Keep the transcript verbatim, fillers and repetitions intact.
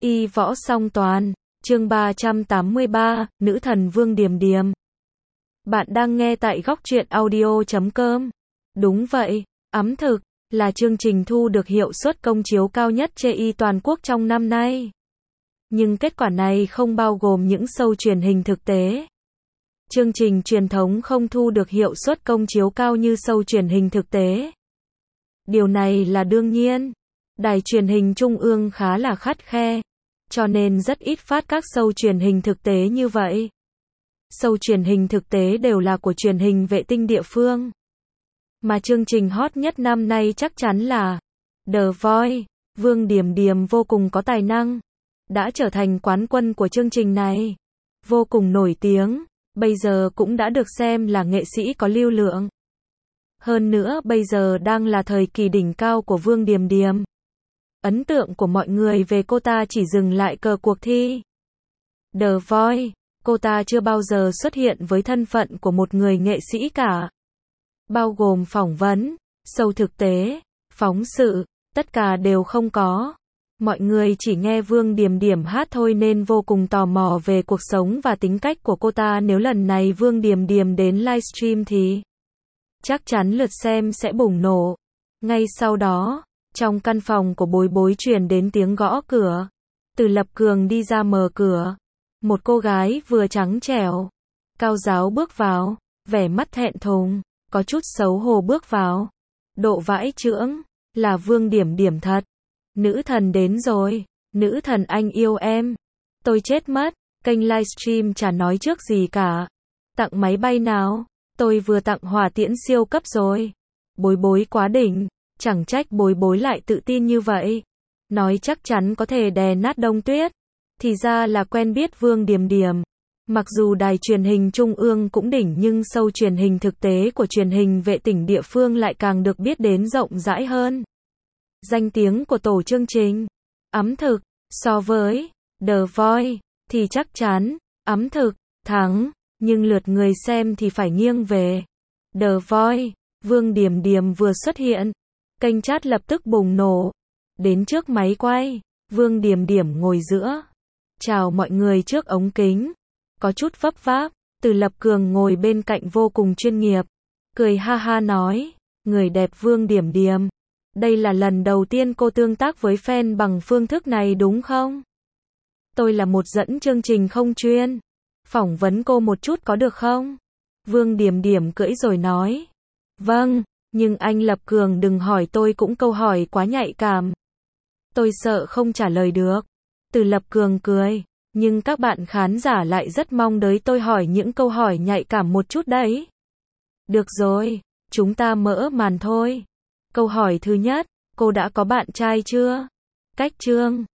Y võ song toàn, chương ba trăm tám mươi ba, nữ thần Vương Điềm Điềm. Bạn đang nghe tại góc truyện audio chấm com. Đúng vậy, ấm thực là chương trình thu được hiệu suất công chiếu cao nhất trên Y toàn quốc trong năm nay. Nhưng kết quả này không bao gồm những show truyền hình thực tế. Chương trình truyền thống không thu được hiệu suất công chiếu cao như show truyền hình thực tế. Điều này là đương nhiên. Đài truyền hình trung ương khá là khắt khe, cho nên rất ít phát các show truyền hình thực tế như vậy. Show truyền hình thực tế đều là của truyền hình vệ tinh địa phương. Mà chương trình hot nhất năm nay chắc chắn là The Voice. Vương Điềm Điềm vô cùng có tài năng, đã trở thành quán quân của chương trình này. Vô cùng nổi tiếng, bây giờ cũng đã được xem là nghệ sĩ có lưu lượng. Hơn nữa bây giờ đang là thời kỳ đỉnh cao của Vương Điềm Điềm. Ấn tượng của mọi người về cô ta chỉ dừng lại cờ cuộc thi The Voice. Cô ta chưa bao giờ xuất hiện với thân phận của một người nghệ sĩ cả. Bao gồm phỏng vấn, show thực tế, phóng sự, tất cả đều không có. Mọi người chỉ nghe Vương Điềm Điềm hát thôi nên vô cùng tò mò về cuộc sống và tính cách của cô ta. Nếu lần này Vương Điềm Điềm đến livestream thì chắc chắn lượt xem sẽ bùng nổ. Ngay sau đó, trong căn phòng của Bối Bối truyền đến tiếng gõ cửa. Từ Lập Cường đi ra mở cửa. Một cô gái vừa trắng trẻo, cao ráo bước vào, vẻ mắt thẹn thùng, có chút xấu hổ bước vào. Độ vãi chưởng, là Vương Điềm Điềm thật. Nữ thần đến rồi, nữ thần anh yêu em. Tôi chết mất, kênh livestream chả nói trước gì cả. Tặng máy bay nào? Tôi vừa tặng hỏa tiễn siêu cấp rồi. Bối Bối quá đỉnh. Chẳng trách Bối Bối lại tự tin như vậy. Nói chắc chắn có thể đè nát Đông Tuyết. Thì ra là quen biết Vương Điềm Điềm. Mặc dù đài truyền hình trung ương cũng đỉnh nhưng show truyền hình thực tế của truyền hình vệ tinh địa phương lại càng được biết đến rộng rãi hơn. Danh tiếng của tổ chương trình ấm thực so với The Voice thì chắc chắn ấm thực thắng, nhưng lượt người xem thì phải nghiêng về The Voice. Vương Điềm Điềm vừa xuất hiện, kênh chat lập tức bùng nổ. Đến trước máy quay, Vương Điềm Điềm ngồi giữa, chào mọi người trước ống kính, có chút vấp váp. Từ Lập Cường ngồi bên cạnh vô cùng chuyên nghiệp, cười ha ha nói, người đẹp Vương Điềm Điềm, đây là lần đầu tiên cô tương tác với fan bằng phương thức này đúng không? Tôi là một dẫn chương trình không chuyên, phỏng vấn cô một chút có được không? Vương Điềm Điềm cưỡi rồi nói, vâng, nhưng anh Lập Cường đừng hỏi tôi cũng câu hỏi quá nhạy cảm. Tôi sợ không trả lời được. Từ Lập Cường cười, nhưng các bạn khán giả lại rất mong đợi tôi hỏi những câu hỏi nhạy cảm một chút đấy. Được rồi, chúng ta mở màn thôi. Câu hỏi thứ nhất, cô đã có bạn trai chưa? Cách chương.